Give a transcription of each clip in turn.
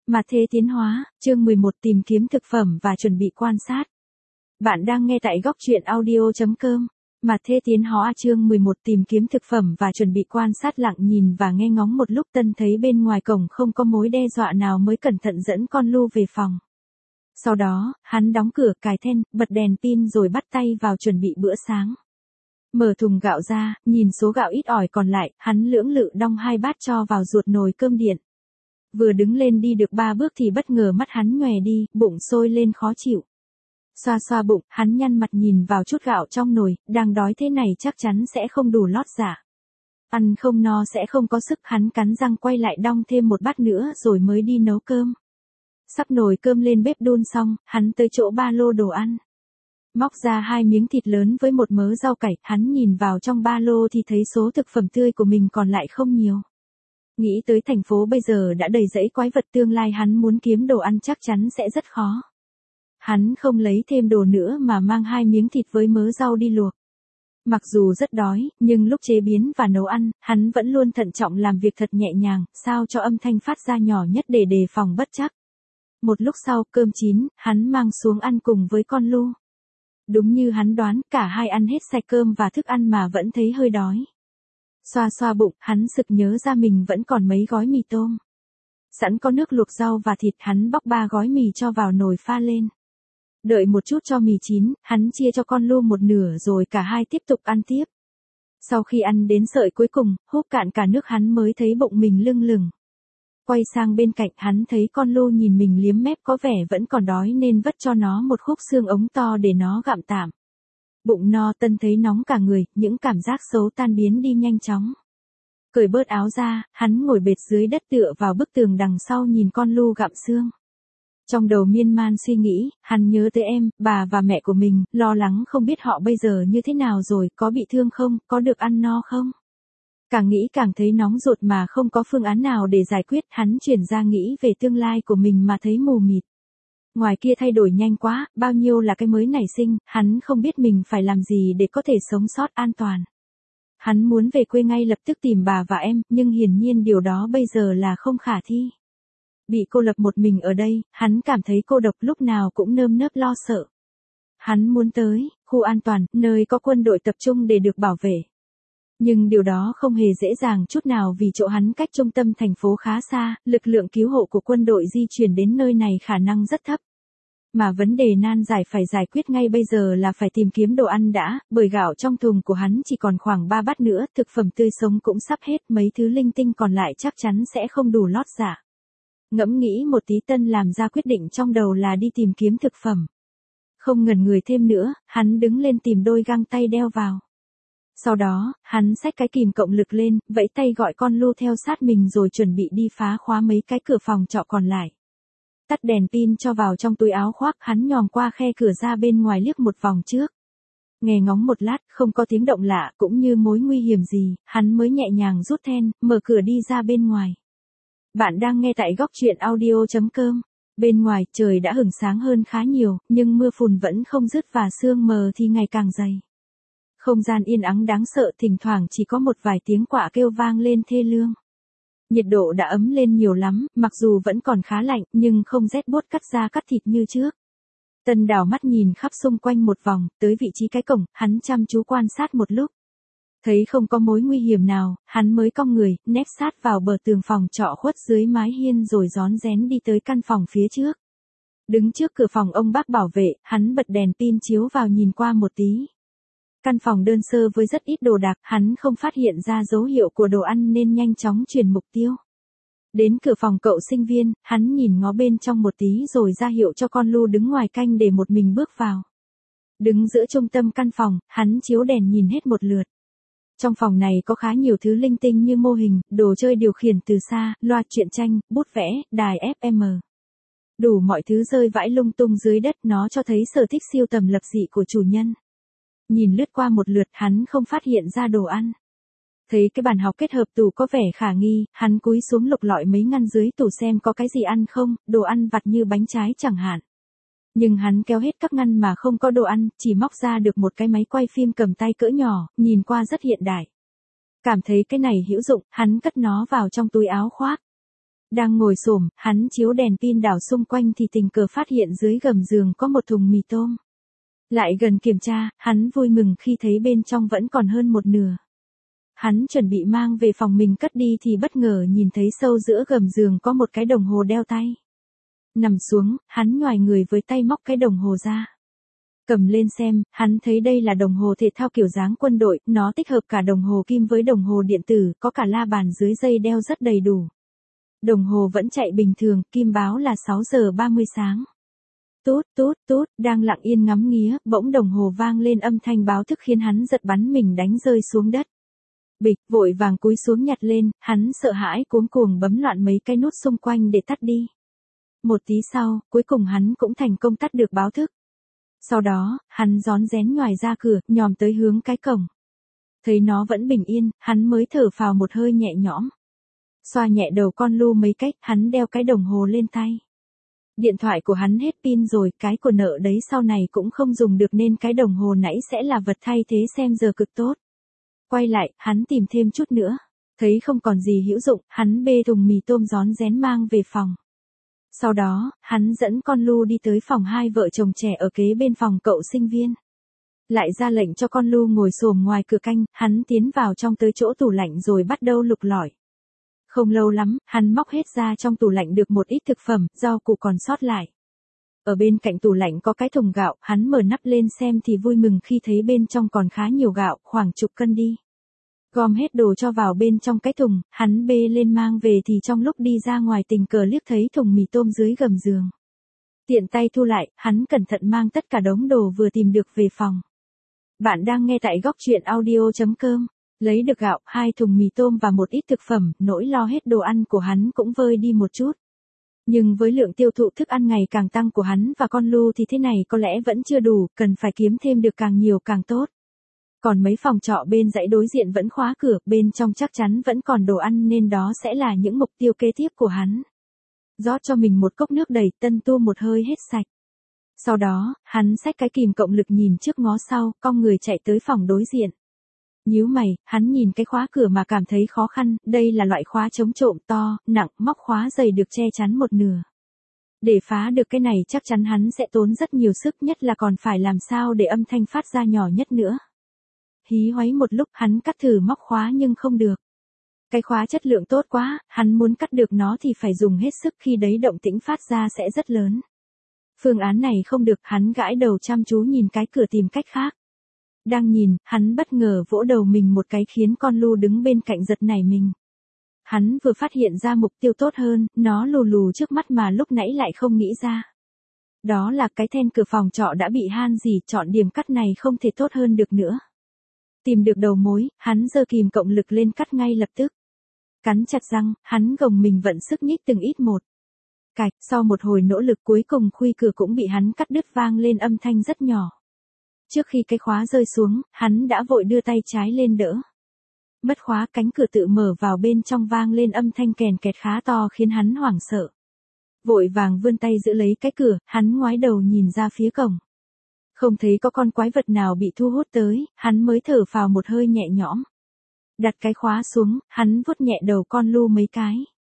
Mà thế tiến hóa, chương 11 tìm kiếm thực phẩm và chuẩn bị quan sát. Bạn đang nghe tại góc truyện audio.com. Mà thế tiến hóa chương 11 tìm kiếm thực phẩm và chuẩn bị quan sát lặng nhìn và nghe ngóng một lúc Tân thấy bên ngoài cổng không có mối đe dọa nào mới cẩn thận dẫn con Lu về phòng. Sau đó, hắn đóng cửa cài then, bật đèn pin rồi bắt tay vào chuẩn bị bữa sáng. Mở thùng gạo ra, nhìn số gạo ít ỏi còn lại, hắn lưỡng lự đong 2 bát cho vào ruột nồi cơm điện. Vừa đứng lên đi được 3 bước thì bất ngờ mắt hắn nhòe đi, bụng sôi lên khó chịu. Xoa xoa bụng, hắn nhăn mặt nhìn vào chút gạo trong nồi, đang đói thế này chắc chắn sẽ không đủ lót dạ. Ăn không no sẽ không có sức, hắn cắn răng quay lại đong thêm 1 bát nữa rồi mới đi nấu cơm. Sắp nồi cơm lên bếp đun xong, hắn tới chỗ ba lô đồ ăn. Móc ra 2 miếng thịt lớn với 1 mớ rau cải, hắn nhìn vào trong ba lô thì thấy số thực phẩm tươi của mình còn lại không nhiều. Nghĩ tới thành phố bây giờ đã đầy rẫy quái vật, tương lai hắn muốn kiếm đồ ăn chắc chắn sẽ rất khó. Hắn không lấy thêm đồ nữa mà mang 2 miếng thịt với mớ rau đi luộc. Mặc dù rất đói, nhưng lúc chế biến và nấu ăn, hắn vẫn luôn thận trọng làm việc thật nhẹ nhàng, sao cho âm thanh phát ra nhỏ nhất để đề phòng bất trắc. Một lúc sau, cơm chín, hắn mang xuống ăn cùng với con Lu. Đúng như hắn đoán, cả hai ăn hết sạch cơm và thức ăn mà vẫn thấy hơi đói. Xoa xoa bụng, hắn sực nhớ ra mình vẫn còn mấy gói mì tôm. Sẵn có nước luộc rau và thịt, hắn bóc 3 gói mì cho vào nồi pha lên. Đợi một chút cho mì chín, hắn chia cho con Lu 1/2 rồi cả hai tiếp tục ăn tiếp. Sau khi ăn đến sợi cuối cùng, húp cạn cả nước hắn mới thấy bụng mình lưng lửng. Quay sang bên cạnh, hắn thấy con Lu nhìn mình liếm mép có vẻ vẫn còn đói nên vất cho nó một khúc xương ống to để nó gặm tạm. Bụng no, Tân thấy nóng cả người, những cảm giác xấu tan biến đi nhanh chóng. Cởi bớt áo ra, hắn ngồi bệt dưới đất tựa vào bức tường đằng sau nhìn con Lu gặm xương. Trong đầu miên man suy nghĩ, hắn nhớ tới em, bà và mẹ của mình, lo lắng không biết họ bây giờ như thế nào rồi, có bị thương không, có được ăn no không. Càng nghĩ càng thấy nóng ruột mà không có phương án nào để giải quyết, hắn chuyển ra nghĩ về tương lai của mình mà thấy mù mịt. Ngoài kia thay đổi nhanh quá, bao nhiêu là cái mới nảy sinh, hắn không biết mình phải làm gì để có thể sống sót an toàn. Hắn muốn về quê ngay lập tức tìm bà và em, nhưng hiển nhiên điều đó bây giờ là không khả thi. Bị cô lập một mình ở đây, hắn cảm thấy cô độc, lúc nào cũng nơm nớp lo sợ. Hắn muốn tới khu an toàn, nơi có quân đội tập trung để được bảo vệ. Nhưng điều đó không hề dễ dàng chút nào vì chỗ hắn cách trung tâm thành phố khá xa, lực lượng cứu hộ của quân đội di chuyển đến nơi này khả năng rất thấp. Mà vấn đề nan giải phải giải quyết ngay bây giờ là phải tìm kiếm đồ ăn đã, bởi gạo trong thùng của hắn chỉ còn khoảng 3 bát nữa, thực phẩm tươi sống cũng sắp hết, mấy thứ linh tinh còn lại chắc chắn sẽ không đủ lót dạ. Ngẫm nghĩ một tí, Tân làm ra quyết định trong đầu là đi tìm kiếm thực phẩm. Không ngần người thêm nữa, hắn đứng lên tìm đôi găng tay đeo vào. Sau đó, hắn xách cái kìm cộng lực lên, vẫy tay gọi con Lu theo sát mình rồi chuẩn bị đi phá khóa mấy cái cửa phòng trọ còn lại. Tắt đèn pin cho vào trong túi áo khoác, hắn nhòm qua khe cửa ra bên ngoài liếc một vòng trước. Nghe ngóng một lát, không có tiếng động lạ cũng như mối nguy hiểm gì, hắn mới nhẹ nhàng rút then, mở cửa đi ra bên ngoài. Bạn đang nghe tại góc truyện audio.com. Bên ngoài, trời đã hửng sáng hơn khá nhiều, nhưng mưa phùn vẫn không dứt và sương mờ thì ngày càng dày. Không gian yên ắng đáng sợ, thỉnh thoảng chỉ có một vài tiếng quạ kêu vang lên thê lương. Nhiệt độ đã ấm lên nhiều lắm, mặc dù vẫn còn khá lạnh, nhưng không rét buốt cắt da cắt thịt như trước. Tân đảo mắt nhìn khắp xung quanh một vòng, tới vị trí cái cổng, hắn chăm chú quan sát một lúc. Thấy không có mối nguy hiểm nào, hắn mới cong người, nép sát vào bờ tường phòng trọ khuất dưới mái hiên rồi rón rén đi tới căn phòng phía trước. Đứng trước cửa phòng ông bác bảo vệ, hắn bật đèn pin chiếu vào nhìn qua một tí. Căn phòng đơn sơ với rất ít đồ đạc, hắn không phát hiện ra dấu hiệu của đồ ăn nên nhanh chóng chuyển mục tiêu. Đến cửa phòng cậu sinh viên, hắn nhìn ngó bên trong một tí rồi ra hiệu cho con Lu đứng ngoài canh để một mình bước vào. Đứng giữa trung tâm căn phòng, hắn chiếu đèn nhìn hết một lượt. Trong phòng này có khá nhiều thứ linh tinh như mô hình, đồ chơi điều khiển từ xa, loa truyện tranh, bút vẽ, đài FM. Đủ mọi thứ rơi vãi lung tung dưới đất, nó cho thấy sở thích siêu tầm lập dị của chủ nhân. Nhìn lướt qua một lượt, hắn không phát hiện ra đồ ăn. Thấy cái bàn học kết hợp tủ có vẻ khả nghi, hắn cúi xuống lục lọi mấy ngăn dưới tủ xem có cái gì ăn không, đồ ăn vặt như bánh trái chẳng hạn. Nhưng hắn kéo hết các ngăn mà không có đồ ăn, chỉ móc ra được một cái máy quay phim cầm tay cỡ nhỏ, nhìn qua rất hiện đại. Cảm thấy cái này hữu dụng, hắn cất nó vào trong túi áo khoác. Đang ngồi xổm, hắn chiếu đèn pin đảo xung quanh thì tình cờ phát hiện dưới gầm giường có một thùng mì tôm. Lại gần kiểm tra, hắn vui mừng khi thấy bên trong vẫn còn hơn một nửa. Hắn chuẩn bị mang về phòng mình cất đi thì bất ngờ nhìn thấy sâu giữa gầm giường có một cái đồng hồ đeo tay. Nằm xuống, hắn nhoài người với tay móc cái đồng hồ ra. Cầm lên xem, hắn thấy đây là đồng hồ thể thao kiểu dáng quân đội, nó tích hợp cả đồng hồ kim với đồng hồ điện tử, có cả la bàn dưới dây đeo rất đầy đủ. Đồng hồ vẫn chạy bình thường, kim báo là 6 giờ 30 sáng. Tút tút tút, đang lặng yên ngắm nghía, bỗng đồng hồ vang lên âm thanh báo thức khiến hắn giật bắn mình đánh rơi xuống đất. Bịch, vội vàng cúi xuống nhặt lên, hắn sợ hãi cuống cuồng bấm loạn mấy cái nút xung quanh để tắt đi. Một tí sau, cuối cùng hắn cũng thành công tắt được báo thức. Sau đó, hắn rón rén nhoài ra cửa, nhòm tới hướng cái cổng. Thấy nó vẫn bình yên, hắn mới thở phào một hơi nhẹ nhõm. Xoa nhẹ đầu con lu mấy cách, hắn đeo cái đồng hồ lên tay. Điện thoại của hắn hết pin rồi, cái của nợ đấy sau này cũng không dùng được nên cái đồng hồ nãy sẽ là vật thay thế xem giờ cực tốt. Quay lại, hắn tìm thêm chút nữa. Thấy không còn gì hữu dụng, hắn bê thùng mì tôm rón rén mang về phòng. Sau đó, hắn dẫn con Lu đi tới phòng hai vợ chồng trẻ ở kế bên phòng cậu sinh viên. Lại ra lệnh cho con Lu ngồi xổm ngoài cửa canh, hắn tiến vào trong tới chỗ tủ lạnh rồi bắt đầu lục lọi. Không lâu lắm, hắn móc hết ra trong tủ lạnh được một ít thực phẩm, rau củ còn sót lại. Ở bên cạnh tủ lạnh có cái thùng gạo, hắn mở nắp lên xem thì vui mừng khi thấy bên trong còn khá nhiều gạo, khoảng chục cân đi. Gom hết đồ cho vào bên trong cái thùng, hắn bê lên mang về thì trong lúc đi ra ngoài tình cờ liếc thấy thùng mì tôm dưới gầm giường. Tiện tay thu lại, hắn cẩn thận mang tất cả đống đồ vừa tìm được về phòng. Bạn đang nghe tại góc truyện audio.com. Lấy được gạo, 2 thùng mì tôm và một ít thực phẩm, nỗi lo hết đồ ăn của hắn cũng vơi đi một chút. Nhưng với lượng tiêu thụ thức ăn ngày càng tăng của hắn và con Lu thì thế này có lẽ vẫn chưa đủ, cần phải kiếm thêm được càng nhiều càng tốt. Còn mấy phòng trọ bên dãy đối diện vẫn khóa cửa, bên trong chắc chắn vẫn còn đồ ăn nên đó sẽ là những mục tiêu kế tiếp của hắn. Rót cho mình một cốc nước đầy, tân tu một hơi hết sạch. Sau đó, hắn xách cái kìm cộng lực nhìn trước ngó sau, cong người chạy tới phòng đối diện. Nhíu mày, hắn nhìn cái khóa cửa mà cảm thấy khó khăn, đây là loại khóa chống trộm to, nặng, móc khóa dày được che chắn một nửa. Để phá được cái này chắc chắn hắn sẽ tốn rất nhiều sức, nhất là còn phải làm sao để âm thanh phát ra nhỏ nhất nữa. Hí hoáy một lúc hắn cắt thử móc khóa nhưng không được. Cái khóa chất lượng tốt quá, hắn muốn cắt được nó thì phải dùng hết sức, khi đấy động tĩnh phát ra sẽ rất lớn. Phương án này không được, hắn gãi đầu chăm chú nhìn cái cửa tìm cách khác. Đang nhìn, hắn bất ngờ vỗ đầu mình một cái khiến con Lu đứng bên cạnh giật nảy mình. Hắn vừa phát hiện ra mục tiêu tốt hơn, nó lù lù trước mắt mà lúc nãy lại không nghĩ ra. Đó là cái then cửa phòng trọ đã bị han rỉ, chọn điểm cắt này không thể tốt hơn được nữa. Tìm được đầu mối, hắn giơ kìm cộng lực lên cắt ngay lập tức. Cắn chặt răng, hắn gồng mình vận sức nhích từng ít một. Cạch, sau một hồi nỗ lực cuối cùng khuy cửa cũng bị hắn cắt đứt, vang lên âm thanh rất nhỏ. Trước khi cái khóa rơi xuống, hắn đã vội đưa tay trái lên đỡ. Mất khóa, cánh cửa tự mở vào, bên trong vang lên âm thanh kèn kẹt khá to khiến hắn hoảng sợ. Vội vàng vươn tay giữ lấy cái cửa, hắn ngoái đầu nhìn ra phía cổng. Không thấy có con quái vật nào bị thu hút tới, hắn mới thở phào một hơi nhẹ nhõm. Đặt cái khóa xuống, hắn vuốt nhẹ đầu con Lu mấy cái.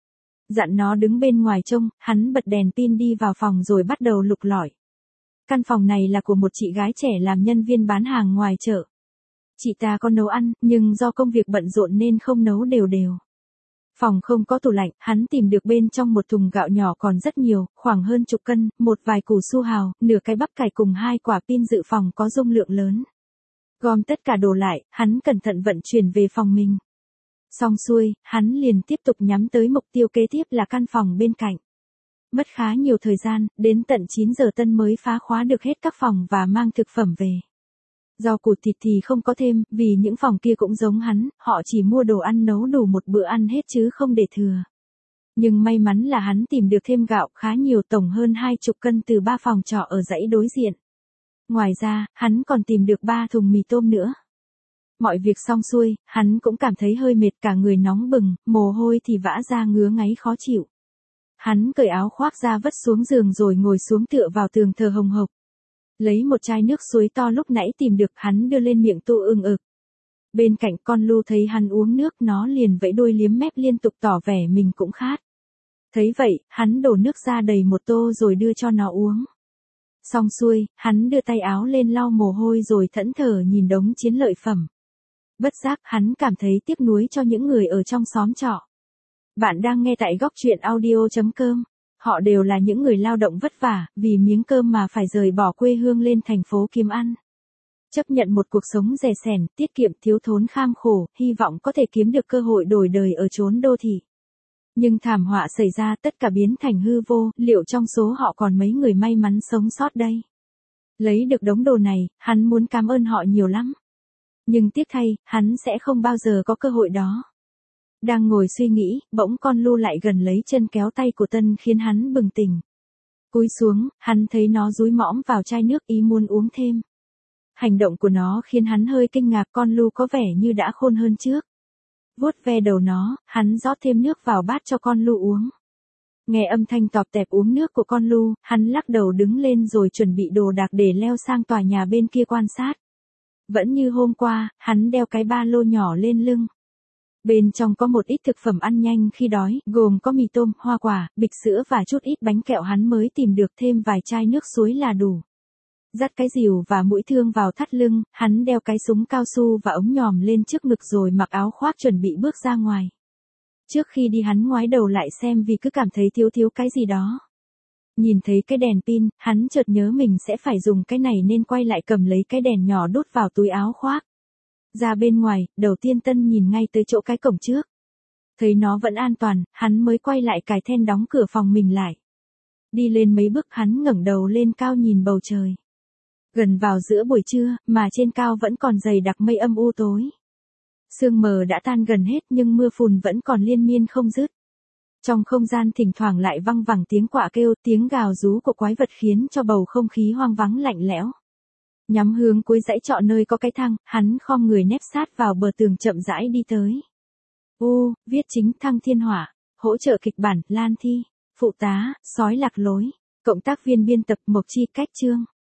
Dặn nó đứng bên ngoài trông, hắn bật đèn pin đi vào phòng rồi bắt đầu lục lọi. Căn phòng này là của một chị gái trẻ làm nhân viên bán hàng ngoài chợ. Chị ta có nấu ăn, nhưng do công việc bận rộn nên không nấu đều đều. Phòng không có tủ lạnh, hắn tìm được bên trong một thùng gạo nhỏ còn rất nhiều, khoảng hơn chục cân, một vài củ su hào, nửa cái bắp cải cùng 2 quả pin dự phòng có dung lượng lớn. Gom tất cả đồ lại, hắn cẩn thận vận chuyển về phòng mình. Xong xuôi, hắn liền tiếp tục nhắm tới mục tiêu kế tiếp là căn phòng bên cạnh. Mất khá nhiều thời gian, đến tận 9 giờ tân mới phá khóa được hết các phòng và mang thực phẩm về. Rau củ thịt thì không có thêm, vì những phòng kia cũng giống hắn, họ chỉ mua đồ ăn nấu đủ một bữa ăn hết chứ không để thừa. Nhưng may mắn là hắn tìm được thêm gạo khá nhiều, tổng hơn 20 cân từ 3 phòng trọ ở dãy đối diện. Ngoài ra, hắn còn tìm được 3 thùng mì tôm nữa. Mọi việc xong xuôi, hắn cũng cảm thấy hơi mệt, cả người nóng bừng, mồ hôi thì vã ra ngứa ngáy khó chịu. Hắn cởi áo khoác ra vất xuống giường rồi ngồi xuống tựa vào tường thở hồng hộc. Lấy một chai nước suối to lúc nãy tìm được, hắn đưa lên miệng tu ưng ực. Bên cạnh con Lu thấy hắn uống nước, nó liền vẫy đuôi liếm mép liên tục tỏ vẻ mình cũng khát. Thấy vậy, hắn đổ nước ra đầy một tô rồi đưa cho nó uống. Xong xuôi, hắn đưa tay áo lên lau mồ hôi rồi thẫn thờ nhìn đống chiến lợi phẩm. Bất giác hắn cảm thấy tiếc nuối cho những người ở trong xóm trọ. Bạn đang nghe tại góc truyện audio.com. Họ đều là những người lao động vất vả, vì miếng cơm mà phải rời bỏ quê hương lên thành phố kiếm ăn. Chấp nhận một cuộc sống rẻ sẻn, tiết kiệm thiếu thốn kham khổ, hy vọng có thể kiếm được cơ hội đổi đời ở chốn đô thị. Nhưng thảm họa xảy ra tất cả biến thành hư vô, liệu trong số họ còn mấy người may mắn sống sót đây? Lấy được đống đồ này, hắn muốn cảm ơn họ nhiều lắm. Nhưng tiếc thay, hắn sẽ không bao giờ có cơ hội đó. Đang ngồi suy nghĩ, bỗng con Lu lại gần lấy chân kéo tay của Tân khiến hắn bừng tỉnh. Cúi xuống, hắn thấy nó dúi mõm vào chai nước ý muốn uống thêm. Hành động của nó khiến hắn hơi kinh ngạc, con Lu có vẻ như đã khôn hơn trước. Vuốt ve đầu nó, hắn rót thêm nước vào bát cho con Lu uống. Nghe âm thanh tọp tẹp uống nước của con Lu, hắn lắc đầu đứng lên rồi chuẩn bị đồ đạc để leo sang tòa nhà bên kia quan sát. Vẫn như hôm qua, hắn đeo cái ba lô nhỏ lên lưng. Bên trong có một ít thực phẩm ăn nhanh khi đói, gồm có mì tôm, hoa quả, bịch sữa và chút ít bánh kẹo, hắn mới tìm được thêm vài chai nước suối là đủ. Dắt cái rìu và mũi thương vào thắt lưng, hắn đeo cái súng cao su và ống nhòm lên trước ngực rồi mặc áo khoác chuẩn bị bước ra ngoài. Trước khi đi hắn ngoái đầu lại xem vì cứ cảm thấy thiếu cái gì đó. Nhìn thấy cái đèn pin, hắn chợt nhớ mình sẽ phải dùng cái này nên quay lại cầm lấy cái đèn nhỏ đút vào túi áo khoác. Ra bên ngoài, đầu tiên Tân nhìn ngay tới chỗ cái cổng trước. Thấy nó vẫn an toàn, hắn mới quay lại cài then đóng cửa phòng mình lại. Đi lên mấy bước hắn ngẩng đầu lên cao nhìn bầu trời. Gần vào giữa buổi trưa, mà trên cao vẫn còn dày đặc mây âm u tối. Sương mờ đã tan gần hết nhưng mưa phùn vẫn còn liên miên không dứt. Trong không gian thỉnh thoảng lại văng vẳng tiếng quạ kêu, tiếng gào rú của quái vật khiến cho bầu không khí hoang vắng lạnh lẽo. Nhắm hướng cuối dãy trọ nơi có cái thang, hắn khom người nép sát vào bờ tường chậm rãi đi tới. Viết chính Thăng Thiên Hỏa, hỗ trợ kịch bản, Lan Thi, phụ tá, Sói Lạc Lối, cộng tác viên biên tập Mộc Chi, cách chương.